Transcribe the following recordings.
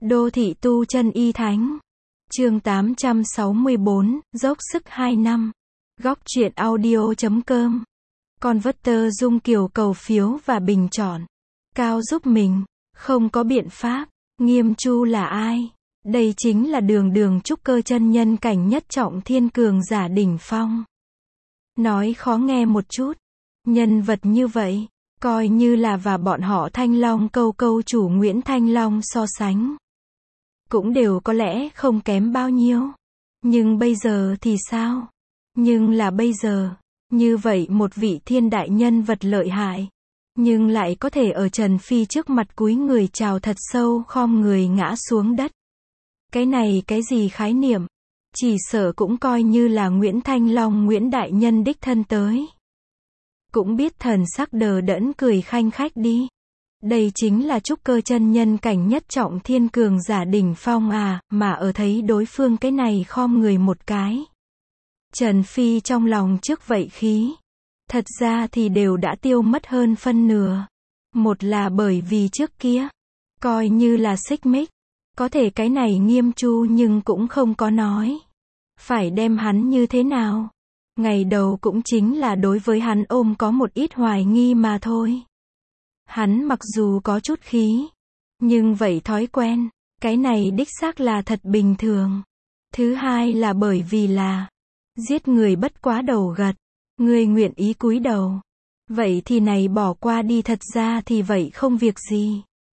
Đô thị tu chân y thánh. Chương 864, dốc sức 2 năm. Góc truyện audio.com. Converter Dung Kiều cầu phiếu và bình chọn. Cao giúp mình. Không có biện pháp. Nghiêm Chu là ai? Đây chính là đường trúc cơ chân nhân cảnh nhất trọng thiên cường giả đỉnh phong. Nói khó nghe một chút. Nhân vật như vậy, coi như là và bọn họ Thanh Long câu chủ Nguyễn Thanh Long so sánh. Cũng đều có lẽ không kém bao nhiêu. Nhưng bây giờ thì sao? Nhưng là bây giờ, như vậy một vị thiên đại nhân vật lợi hại. Nhưng lại có thể ở Trần Phi trước mặt cúi người chào thật sâu khom người ngã xuống đất. Cái này cái gì khái niệm? Chỉ sợ cũng coi như là Nguyễn Thanh Long Nguyễn đại nhân đích thân tới. Cũng biết thần sắc đờ đẫn cười khanh khách đi. Đây chính là trúc cơ chân nhân cảnh nhất trọng thiên cường giả đỉnh phong à, mà ở thấy đối phương cái này khom người một cái. Trần Phi trong lòng trước vậy khí. Thật ra thì đều đã tiêu mất hơn phân nửa. Một là bởi vì trước kia, coi như là xích mích. Có thể cái này Nghiêm Chu nhưng cũng không có nói. Phải đem hắn như thế nào? Ngày đầu cũng chính là đối với hắn ôm có một ít hoài nghi mà thôi. Hắn mặc dù có chút khí, nhưng vậy thói quen, cái này đích xác là thật bình thường. Thứ hai là bởi vì là, giết người bất quá đầu gật, người nguyện ý cúi đầu. Vậy thì này bỏ qua đi, thật ra thì vậy không việc gì.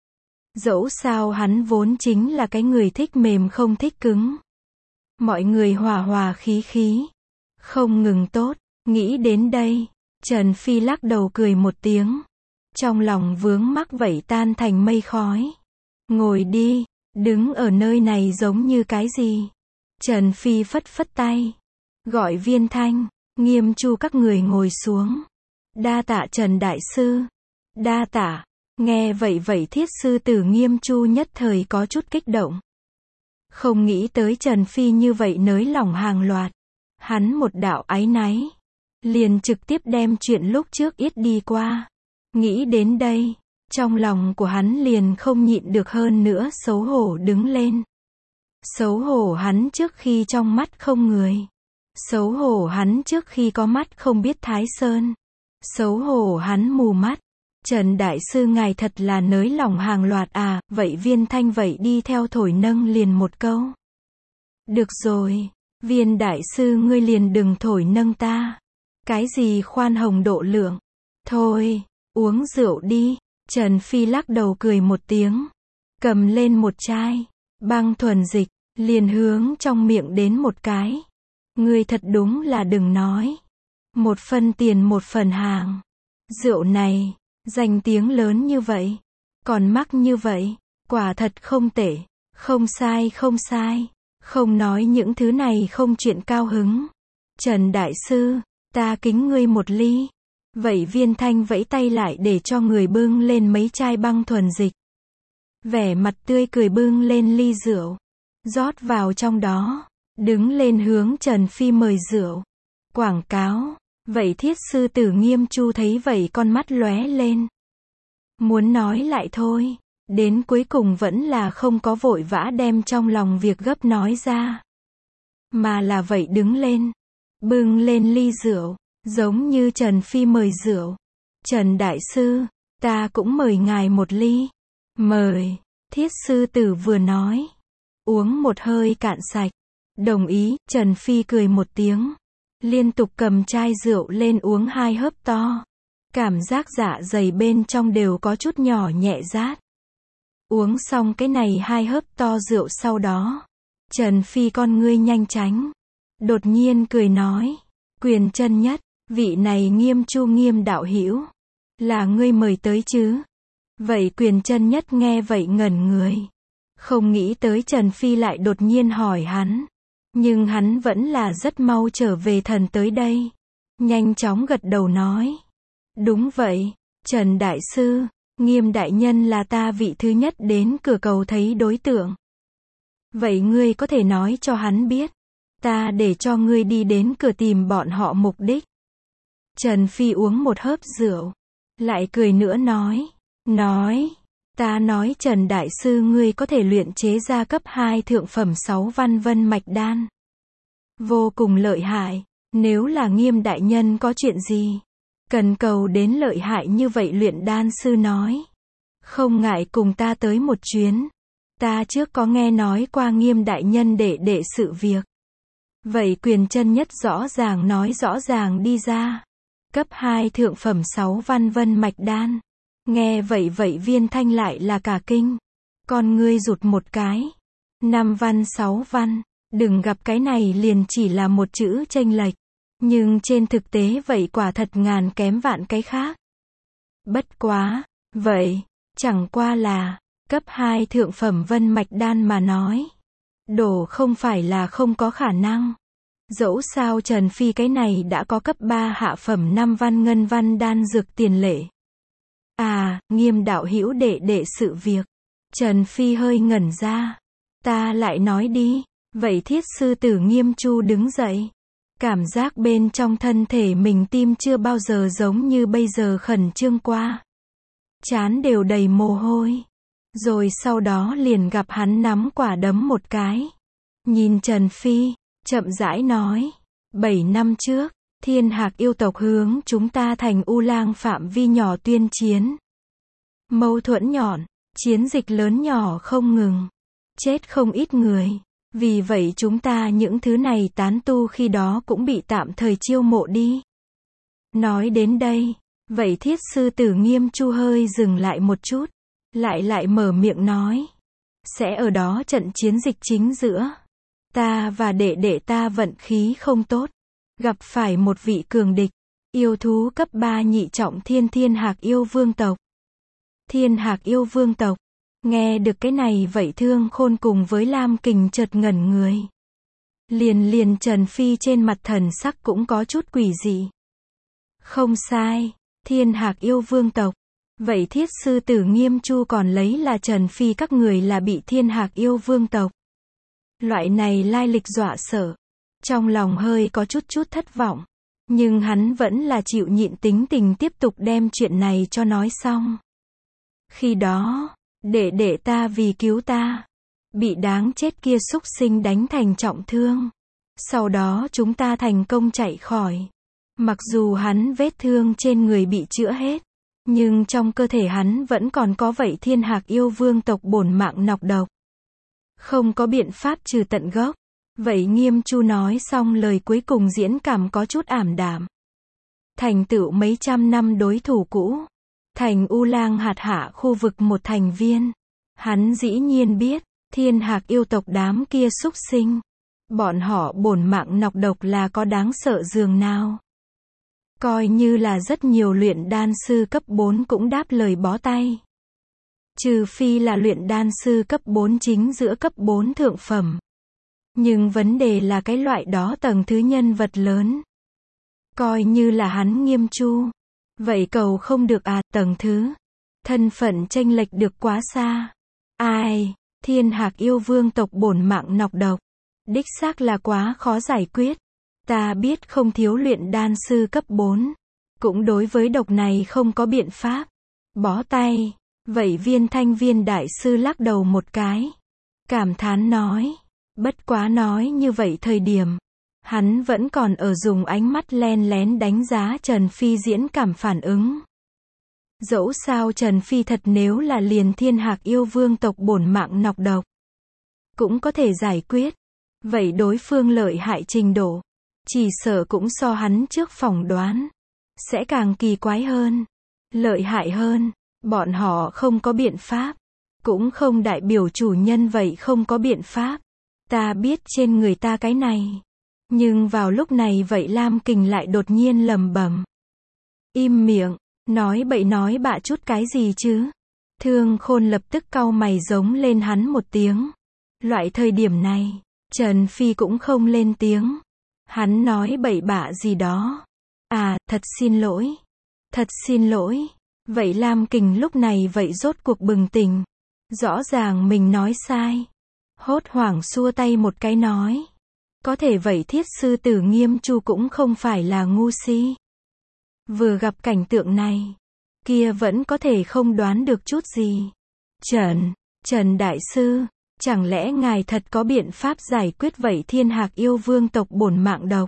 Dẫu sao hắn vốn chính là cái người thích mềm không thích cứng. Mọi người hòa hòa khí. Không ngừng tốt, nghĩ đến đây, Trần Phi lắc đầu cười một tiếng. Trong lòng vướng mắc vậy tan thành mây khói. Ngồi đi, đứng ở nơi này giống như cái gì? Trần Phi phất tay. Gọi Viên Thanh, Nghiêm Chu các người ngồi xuống. Đa tạ Trần Đại Sư. Đa tạ. Nghe vậy thiết sư tử Nghiêm Chu nhất thời có chút kích động. Không nghĩ tới Trần Phi như vậy nới lỏng hàng loạt. Hắn một đạo áy náy. Liền trực tiếp đem chuyện lúc trước ít đi qua. Nghĩ đến đây, trong lòng của hắn liền không nhịn được hơn nữa xấu hổ đứng lên. Xấu hổ hắn trước khi trong mắt không người. Xấu hổ hắn trước khi có mắt không biết Thái Sơn. Xấu hổ hắn mù mắt. Trần Đại Sư ngài thật là nới lỏng hàng loạt à, vậy Viên Thanh vậy đi theo thổi nâng liền một câu. Được rồi, Viên Đại Sư ngươi liền đừng thổi nâng ta. Cái gì khoan hồng độ lượng. Thôi, uống rượu đi. Trần Phi lắc đầu cười một tiếng. Cầm lên một chai băng thuần dịch, liền hướng trong miệng đến một cái. Ngươi thật đúng là đừng nói. Một phần tiền một phần hàng. Rượu này, danh tiếng lớn như vậy, còn mắc như vậy, quả thật không tệ. Không sai. Không nói những thứ này không chuyện cao hứng. Trần Đại Sư, ta kính ngươi một ly. Vậy Viên Thanh vẫy tay lại để cho người bưng lên mấy chai băng thuần dịch. Vẻ mặt tươi cười bưng lên ly rượu. Rót vào trong đó. Đứng lên hướng Trần Phi mời rượu. Quảng cáo. Vậy thiết sư tử Nghiêm Chu thấy vậy con mắt lóe lên. Muốn nói lại thôi. Đến cuối cùng vẫn là không có vội vã đem trong lòng việc gấp nói ra. Mà là vậy đứng lên. Bưng lên ly rượu. Giống như Trần Phi mời rượu. Trần Đại Sư, ta cũng mời ngài một ly. Mời. Thiết sư tử vừa nói. Uống một hơi cạn sạch. Đồng ý. Trần Phi cười một tiếng. Liên tục cầm chai rượu lên uống 2 hớp to. Cảm giác dạ dày bên trong đều có chút nhỏ nhẹ rát. Uống xong cái này 2 hớp to rượu sau đó. Trần Phi con ngươi nhanh tránh. Đột nhiên cười nói. Quyền chân nhất, vị này Nghiêm Chu Nghiêm đạo hữu, là ngươi mời tới chứ? Vậy Quyền chân nhất nghe vậy ngẩn người. Không nghĩ tới Trần Phi lại đột nhiên hỏi hắn. Nhưng hắn vẫn là rất mau trở về thần tới đây. Nhanh chóng gật đầu nói. Đúng vậy, Trần Đại Sư, Nghiêm đại nhân là ta vị thứ nhất đến cửa cầu thấy đối tượng. Vậy ngươi có thể nói cho hắn biết. Ta để cho ngươi đi đến cửa tìm bọn họ mục đích. Trần Phi uống một hớp rượu. Lại cười nữa nói. Ta nói Trần Đại Sư ngươi có thể luyện chế ra cấp 2 thượng phẩm 6 văn vân mạch đan. Vô cùng lợi hại, nếu là Nghiêm đại nhân có chuyện gì cần cầu đến lợi hại như vậy luyện đan sư nói. Không ngại cùng ta tới một chuyến. Ta trước có nghe nói qua Nghiêm đại nhân đệ sự việc. Vậy Quyền chân nhất rõ ràng nói rõ ràng đi ra. Cấp 2 thượng phẩm 6 văn vân mạch đan. Nghe vậy Viên Thanh lại là cả kinh. Con ngươi rụt một cái. 5 văn 6 văn. Đừng gặp cái này liền chỉ là một chữ chênh lệch. Nhưng trên thực tế vậy quả thật ngàn kém vạn cái khác. Bất quá, vậy, chẳng qua là, cấp 2 thượng phẩm vân mạch đan mà nói. Đổ không phải là không có khả năng. Dẫu sao Trần Phi cái này đã có cấp 3 hạ phẩm 5 văn ngân văn đan dược tiền lệ. À, Nghiêm đạo hữu đệ sự việc. Trần Phi hơi ngẩn ra. Ta lại nói đi. Vậy Thiết sư tử Nghiêm Chu đứng dậy. Cảm giác bên trong thân thể mình tim chưa bao giờ giống như bây giờ khẩn trương qua. Trán đều đầy mồ hôi. Rồi sau đó liền gặp hắn nắm quả đấm một cái. Nhìn Trần Phi, chậm rãi nói. 7 năm trước, Thiên Hạc yêu tộc hướng chúng ta thành U Lang phạm vi nhỏ tuyên chiến. Mâu thuẫn nhọn, chiến dịch lớn nhỏ không ngừng. Chết không ít người. Vì vậy chúng ta những thứ này tán tu khi đó cũng bị tạm thời chiêu mộ đi. Nói đến đây, vậy Thiết sư tử Nghiêm Chu hơi dừng lại một chút. Lại mở miệng nói. Sẽ ở đó trận chiến dịch chính giữa. Ta và đệ ta vận khí không tốt. Gặp phải một vị cường địch. Yêu thú cấp 3 nhị trọng Thiên Hạc yêu vương tộc. Thiên Hạc yêu vương tộc. Nghe được cái này vậy Thương Khôn cùng với Lam Kình chợt ngẩn người. Liền Trần Phi trên mặt thần sắc cũng có chút quỷ dị. Không sai, Thiên Hạc yêu vương tộc. Vậy Thiết sư tử Nghiêm Chu còn lấy là Trần Phi các người là bị Thiên Hạc yêu vương tộc. Loại này lai lịch dọa sợ. Trong lòng hơi có chút thất vọng. Nhưng hắn vẫn là chịu nhịn tính tình tiếp tục đem chuyện này cho nói xong. Khi đó, đệ ta vì cứu ta, bị đáng chết kia xúc sinh đánh thành trọng thương. Sau đó chúng ta thành công chạy khỏi. Mặc dù hắn vết thương trên người bị chữa hết, nhưng trong cơ thể hắn vẫn còn có vậy Thiên Hạc yêu vương tộc bổn mạng nọc độc. Không có biện pháp trừ tận gốc. Vậy Nghiêm Chu nói xong lời cuối cùng diễn cảm có chút ảm đạm. Thành tựu mấy trăm năm đối thủ cũ. Thành U Lang hạt hạ khu vực một thành viên. Hắn dĩ nhiên biết, Thiên Hạc yêu tộc đám kia xúc sinh. Bọn họ bổn mạng nọc độc là có đáng sợ dường nào. Coi như là rất nhiều luyện đan sư cấp 4 cũng đáp lời bó tay. Trừ phi là luyện đan sư cấp 4 chính giữa cấp 4 thượng phẩm. Nhưng vấn đề là cái loại đó tầng thứ nhân vật lớn. Coi như là hắn Nghiêm Chu. Vậy cầu không được à, tầng thứ. Thân phận chênh lệch được quá xa. Ai, Thiên Hạc yêu vương tộc bổn mạng nọc độc. Đích xác là quá khó giải quyết. Ta biết không thiếu luyện đan sư cấp 4. Cũng đối với độc này không có biện pháp. Bó tay. Vậy Viên Thanh Viên đại sư lắc đầu một cái. Cảm thán nói. Bất quá nói như vậy thời điểm. Hắn vẫn còn ở dùng ánh mắt len lén đánh giá Trần Phi diễn cảm phản ứng. Dẫu sao Trần Phi thật nếu là liền Thiên Hạc yêu vương tộc bổn mạng nọc độc. Cũng có thể giải quyết. Vậy đối phương lợi hại trình độ. Chỉ sợ cũng so hắn trước phỏng đoán. Sẽ càng kỳ quái hơn. Lợi hại hơn. Bọn họ không có biện pháp. Cũng không đại biểu chủ nhân vậy không có biện pháp. Ta biết trên người ta cái này. Nhưng vào lúc này vậy Lam Kình lại đột nhiên lẩm bẩm. Im miệng, nói bậy nói bạ chút cái gì chứ? Thương Khôn lập tức cau mày giống lên hắn một tiếng. Loại thời điểm này, Trần Phi cũng không lên tiếng. Hắn nói bậy bạ gì đó. À, thật xin lỗi. Thật xin lỗi. Vậy Lam Kình lúc này vậy rốt cuộc bừng tỉnh. Rõ ràng mình nói sai. Hốt hoảng xua tay một cái nói. Có thể vậy Thiết sư tử Nghiêm Chu cũng không phải là ngu si. Vừa gặp cảnh tượng này, kia vẫn có thể không đoán được chút gì. Trần Đại Sư, chẳng lẽ ngài thật có biện pháp giải quyết vậy Thiên Hạc yêu vương tộc bổn mạng độc?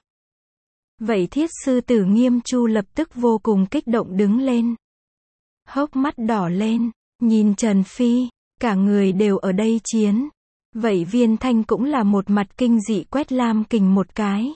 Vậy Thiết Sư Tử Nghiêm Chu lập tức vô cùng kích động đứng lên. Hốc mắt đỏ lên, nhìn Trần Phi, cả người đều ở đây chiến. Vậy Viên Thanh cũng là một mặt kinh dị quét Lam Kình một cái.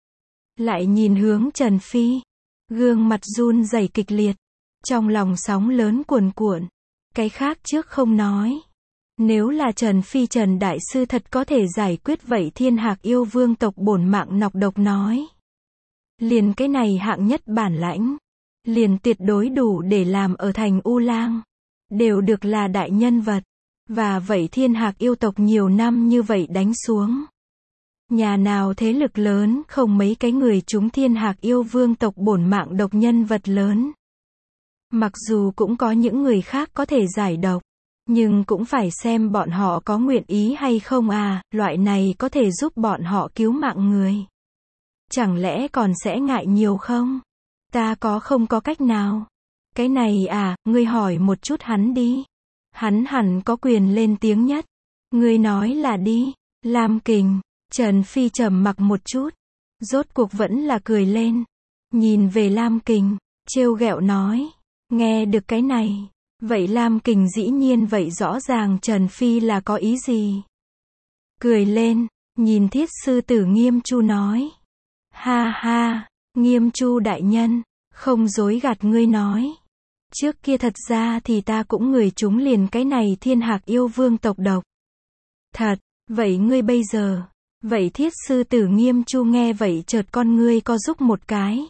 Lại nhìn hướng Trần Phi, gương mặt run rẩy kịch liệt, trong lòng sóng lớn cuồn cuộn. Cái khác trước không nói. Nếu là Trần Phi Trần Đại Sư thật có thể giải quyết vậy Thiên Hạc yêu vương tộc bổn mạng nọc độc nói. Liền cái này hạng nhất bản lãnh. Liền tuyệt đối đủ để làm ở thành U Lang. Đều được là đại nhân vật. Và vậy Thiên Hạc yêu tộc nhiều năm như vậy đánh xuống. Nhà nào thế lực lớn không mấy cái người chúng Thiên Hạc yêu vương tộc bổn mạng độc nhân vật lớn. Mặc dù cũng có những người khác có thể giải độc. Nhưng cũng phải xem bọn họ có nguyện ý hay không à, loại này có thể giúp bọn họ cứu mạng người. Chẳng lẽ còn sẽ ngại nhiều không? Ta không có cách nào. Cái này à, ngươi hỏi một chút hắn đi. Hắn hẳn có quyền lên tiếng nhất. Ngươi nói là đi. Lam Kình, Trần Phi trầm mặc một chút. Rốt cuộc vẫn là cười lên. Nhìn về Lam Kình, trêu ghẹo nói. Nghe được cái này. Vậy Lam Kình dĩ nhiên vậy rõ ràng Trần Phi là có ý gì? Cười lên, nhìn Thiết Sư Tử Nghiêm Chu nói. Ha ha, Nghiêm Chu đại nhân, không dối gạt ngươi nói. Trước kia thật ra thì ta cũng người chúng liền cái này Thiên Hạc yêu vương tộc độc. Thật, vậy ngươi bây giờ, vậy Thiết Sư Tử Nghiêm Chu nghe vậy chợt con ngươi co rúm một cái.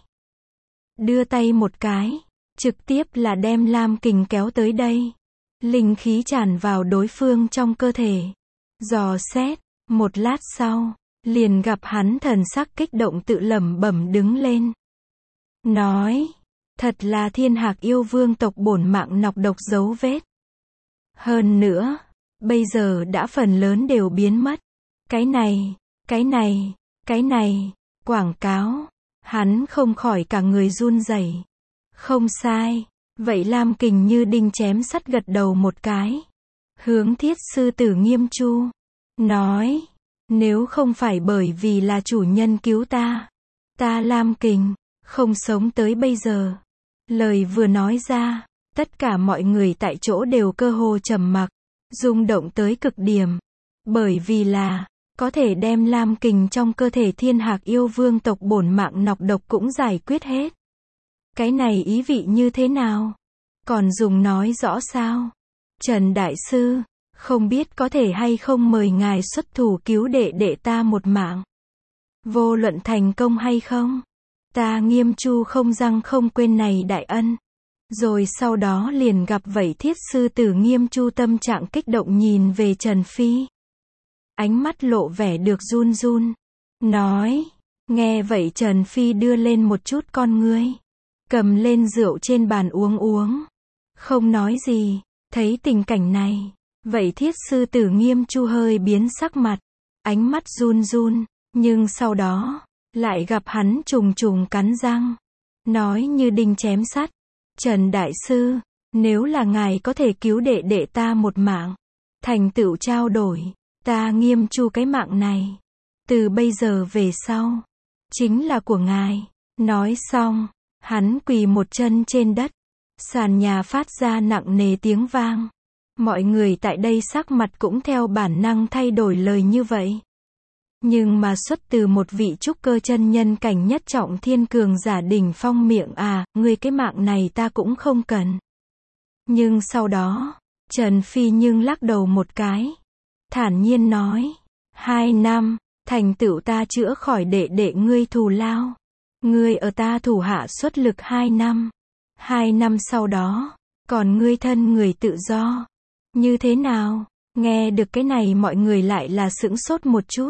Đưa tay một cái. Trực tiếp là đem Lam Kình kéo tới đây. Linh khí tràn vào đối phương trong cơ thể. Dò xét, một lát sau, liền gặp hắn thần sắc kích động tự lẩm bẩm đứng lên. Nói, thật là Thiên Hạc yêu vương tộc bổn mạng nọc độc dấu vết. Hơn nữa, bây giờ đã phần lớn đều biến mất. Cái này, quảng cáo, hắn không khỏi cả người run rẩy. Không sai, vậy Lam Kình như đinh chém sắt gật đầu một cái. Hướng Thiết Sư Tử Nghiêm Chu, nói, nếu không phải bởi vì là chủ nhân cứu ta Lam Kình, không sống tới bây giờ. Lời vừa nói ra, tất cả mọi người tại chỗ đều cơ hồ trầm mặc, rung động tới cực điểm. Bởi vì là, có thể đem Lam Kình trong cơ thể Thiên Hạc yêu vương tộc bổn mạng nọc độc cũng giải quyết hết. Cái này ý vị như thế nào? Còn dùng nói rõ sao? Trần Đại Sư, không biết có thể hay không mời ngài xuất thủ cứu đệ đệ ta một mạng. Vô luận thành công hay không, ta Nghiêm Chu không răng không quên này đại ân. Rồi sau đó liền gặp vậy Thiết Sư Tử Nghiêm Chu tâm trạng kích động nhìn về Trần Phi. Ánh mắt lộ vẻ được run run. Nói, nghe vậy Trần Phi đưa lên một chút con ngươi. Cầm lên rượu trên bàn uống. Không nói gì, thấy tình cảnh này. Vậy Thiết Sư Tử Nghiêm Chu hơi biến sắc mặt. Ánh mắt run run, nhưng sau đó, lại gặp hắn trùng trùng cắn răng. Nói như đinh chém sắt. Trần Đại Sư, nếu là ngài có thể cứu đệ đệ ta một mạng. Thành tựu trao đổi, ta Nghiêm Chu cái mạng này. Từ bây giờ về sau, chính là của ngài. Nói xong. Hắn quỳ một chân trên đất. Sàn nhà phát ra nặng nề tiếng vang. Mọi người tại đây sắc mặt cũng theo bản năng thay đổi lời như vậy. Nhưng mà xuất từ một vị trúc cơ chân nhân cảnh nhất trọng thiên cường giả đỉnh phong miệng à, ngươi cái mạng này ta cũng không cần. Nhưng sau đó, Trần Phi nhưng lắc đầu một cái. Thản nhiên nói, 2 năm, thành tựu ta chữa khỏi đệ đệ ngươi thù lao. Ngươi ở ta thủ hạ xuất lực 2 năm. 2 năm sau đó, còn ngươi thân người tự do. Như thế nào? Nghe được cái này mọi người lại là sững sốt một chút.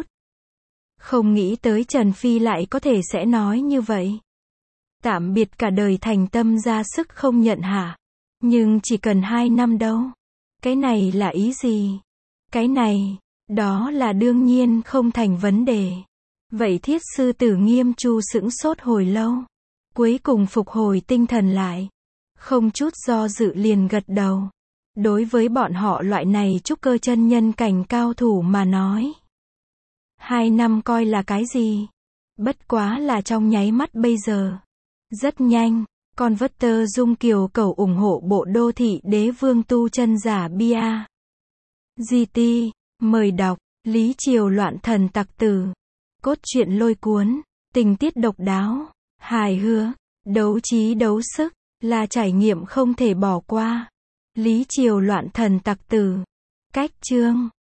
Không nghĩ tới Trần Phi lại có thể sẽ nói như vậy. Tạm biệt cả đời thành tâm ra sức không nhận hả? Nhưng chỉ cần 2 năm đâu. Cái này là ý gì? Cái này, đó là đương nhiên không thành vấn đề. Vậy Thiết Sư Tử Nghiêm Chu sững sốt hồi lâu. Cuối cùng phục hồi tinh thần lại. Không chút do dự liền gật đầu. Đối với bọn họ loại này trúc cơ chân nhân cảnh cao thủ mà nói, 2 năm coi là cái gì? Bất quá là trong nháy mắt bây giờ. Rất nhanh, Converter Dung Kiều Cầu ủng hộ bộ đô thị đế vương tu chân giả bia. GT, mời đọc, Lý Triều loạn thần tặc tử. Cốt truyện lôi cuốn, tình tiết độc đáo, hài hước, đấu trí đấu sức, là trải nghiệm không thể bỏ qua. Lý Triều loạn thần tặc tử. Cách chương